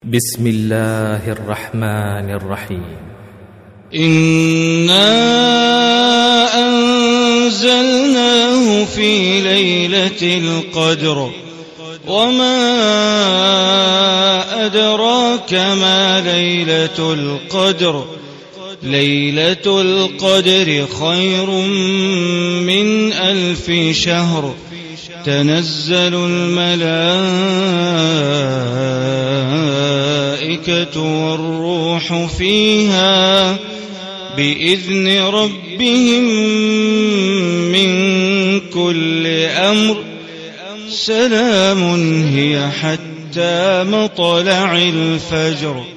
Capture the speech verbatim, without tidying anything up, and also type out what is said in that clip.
بسم الله الرحمن الرحيم. إنا أنزلناه في ليلة القدر وما أدراك ما ليلة القدر ليلة القدر خير من ألف شهر تنزل الملائكة والروح فيها بإذن ربهم من كل أمر سلام هي حتى مطلع الفجر.